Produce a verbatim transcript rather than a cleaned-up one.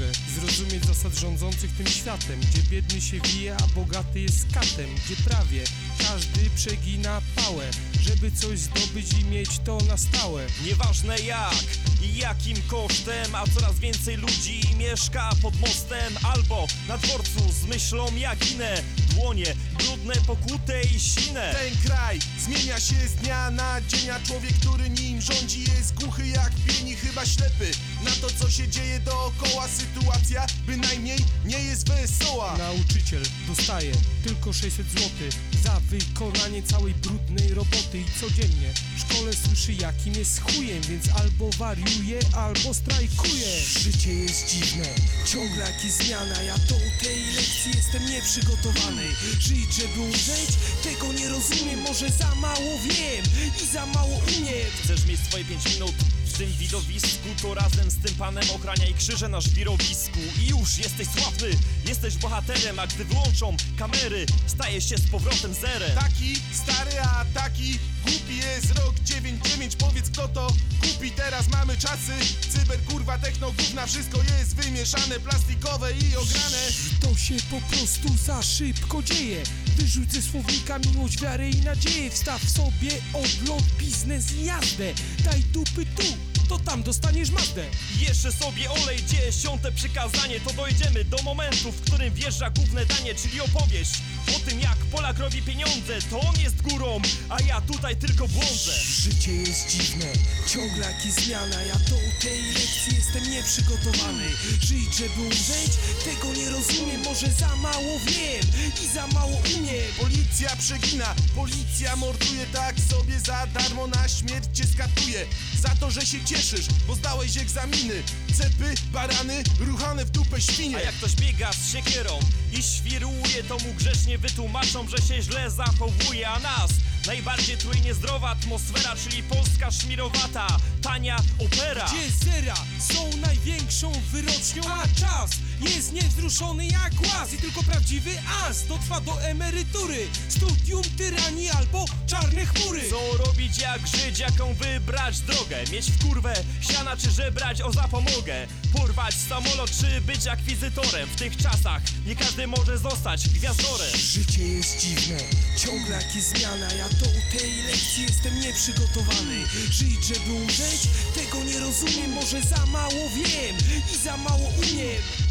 mogę zrozumieć zasad rządzących tym światem, gdzie biedny się wije, a bogaty jest katem, gdzie prawie każdy przegina pałę, żeby coś zdobyć i mieć to na stałe. Nieważne jak i jakim kosztem, a coraz więcej ludzi mieszka pod mostem albo na dworcu z myślą jak inne. Dłonie brudne, pokute i sine. Ten kraj zmienia się z dnia na dzień, a człowiek, który nim rządzi, jest głuchy jak pień i chyba ślepy na to, co się dzieje dookoła. Sytuacja bynajmniej nie jest wesoła. Nauczyciel dostaje tylko sześćset złotych za wykonanie całej brudnej roboty i codziennie w szkole słyszy, jakim jest chujem, więc albo wariuje, albo strajkuje. Życie jest dziwne, ciągle jakieś zmiana. Ja do tej lekcji jestem nieprzygotowany. Żyć, żeby umrzeć? Tego nie rozumiem. Może za mało wiem i za mało umiem. Chcesz mieć swoje pięć minut w tym widowisku, to razem z tym panem ochraniaj krzyże na żwirowisku. I już jesteś sławny, jesteś bohaterem, a gdy wyłączą kamery, stajesz się z powrotem zerem. Taki stary, a taki głupi jest rok dziewięć dziewięć. Powiedz, kto to kupi? Teraz mamy czasy cyber, kurwa, techno, gówna. Wszystko jest wymieszane, plastikowe i ograne. To się po prostu za szybko dzieje. Wyrzuć ze słownika miłość, wiarę i nadzieję. Wstaw sobie odlot, biznes i jazdę. Daj dupy tu, to tam dostaniesz Mazdę. Jeszcze sobie olej dziesiąte przykazanie. To dojdziemy do momentu, w którym wjeżdża główne danie, czyli opowieść o tym, jak Polak robi pieniądze. To on jest górą, a ja tutaj tylko błądzę. Życie jest dziwne, ciągle jakieś zmiana. Ja do tej lekcji jestem nieprzygotowany. Żyć, żeby umrzeć? Tego nie rozumiem. Może za mało wiem i za mało umiem. Policja przegina, policja morduje, tak sobie za darmo na śmierć cię skatuje. Za to, że się cieszysz, bo zdałeś egzaminy. Cepy, barany, ruchane w dupę świnie. A jak ktoś biega z siekierą i świruje, to mu grzecznie wytłumaczą, że się źle zachowuje. A nas najbardziej truje niezdrowa atmosfera, czyli polska szmirowata, tania opera. Gdzie zera są największą wyrocznią, a czas jest niewzruszony jak łaz. I tylko prawdziwy as dotrwa do emerytury. Studium tyranii albo czarne chmury. Co robić, jak żyć, jaką wybrać drogę? Mieć w kurwę siana czy żebrać o zapomogę? Porwać samolot czy być akwizytorem? W tych czasach nie każdy może zostać gwiazdorem. Życie jest dziwne, ciągle jakieś zmiana. Ja do tej lekcji jestem nieprzygotowany. Żyć, żeby umrzeć? Tego nie rozumiem. Może za mało wiem i za mało umiem.